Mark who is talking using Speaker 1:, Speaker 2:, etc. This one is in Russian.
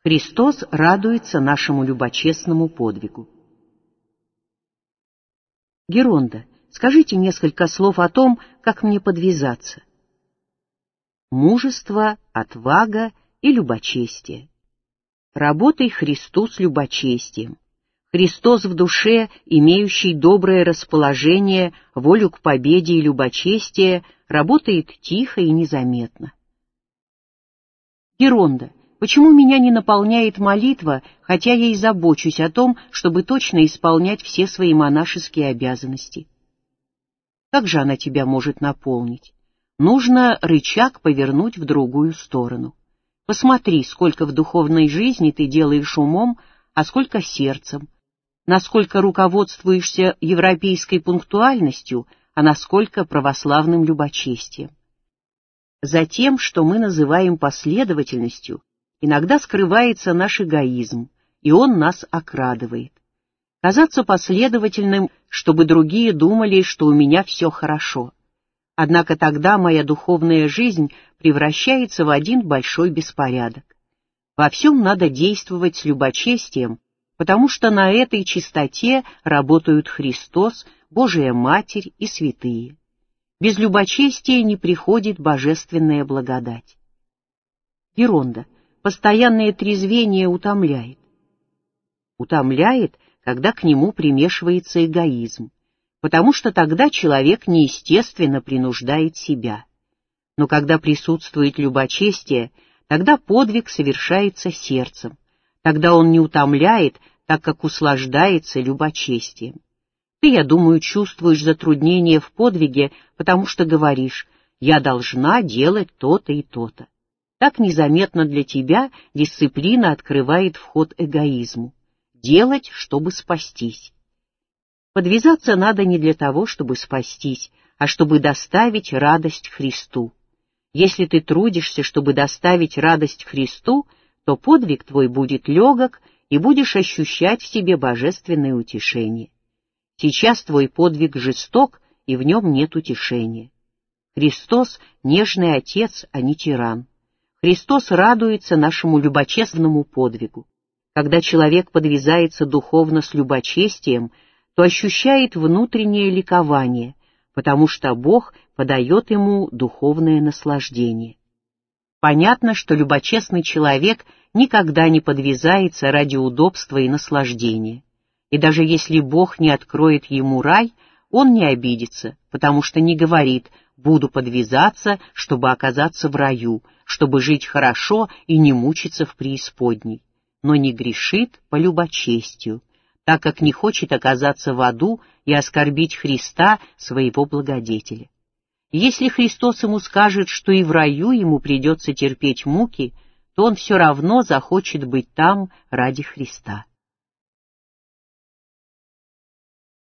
Speaker 1: Христос радуется нашему любочестному подвигу. Геронда, скажите несколько слов о том, как мне подвязаться. Мужество, отвага и любочестие. Работай Христу с любочестием. Христос в душе, имеющий доброе расположение, волю к победе и любочестие, работает тихо и незаметно. Геронда, почему меня не наполняет молитва, хотя я и забочусь о том, чтобы точно исполнять все свои монашеские обязанности? Как же она тебя может наполнить? Нужно рычаг повернуть в другую сторону. Посмотри, сколько в духовной жизни ты делаешь умом, а сколько сердцем, насколько руководствуешься европейской пунктуальностью, а насколько православным любочестием. За тем, что мы называем последовательностью, иногда скрывается наш эгоизм, и он нас окрадывает. Казаться последовательным, чтобы другие думали, что у меня все хорошо. Однако тогда моя духовная жизнь превращается в один большой беспорядок. Во всем надо действовать с любочестием, потому что на этой чистоте работают Христос, Божия Матерь и святые. Без любочестия не приходит божественная благодать. Геронда, постоянное трезвение утомляет. Утомляет, когда к нему примешивается эгоизм, потому что тогда человек неестественно принуждает себя. Но когда присутствует любочестие, тогда подвиг совершается сердцем, тогда он не утомляет, так как услаждается любочестием. Ты, я думаю, чувствуешь затруднение в подвиге, потому что говоришь: «Я должна делать то-то и то-то». Так незаметно для тебя дисциплина открывает вход эгоизму. Делать, чтобы спастись. Подвязаться надо не для того, чтобы спастись, а чтобы доставить радость Христу. Если ты трудишься, чтобы доставить радость Христу, то подвиг твой будет легок, и будешь ощущать в себе божественное утешение. Сейчас твой подвиг жесток, и в нем нет утешения. Христос — нежный Отец, а не тиран. Христос радуется нашему любочестному подвигу. Когда человек подвязается духовно с любочестием, то ощущает внутреннее ликование, потому что Бог подает ему духовное наслаждение. Понятно, что любочестный человек никогда не подвязается ради удобства и наслаждения. И даже если Бог не откроет ему рай, он не обидится, потому что не говорит: «Буду подвязаться, чтобы оказаться в раю, чтобы жить хорошо и не мучиться в преисподней», но не грешит по любочестию, так как не хочет оказаться в аду и оскорбить Христа, своего благодетеля. Если Христос ему скажет, что и в раю ему придется терпеть муки, то он все равно захочет быть там ради Христа.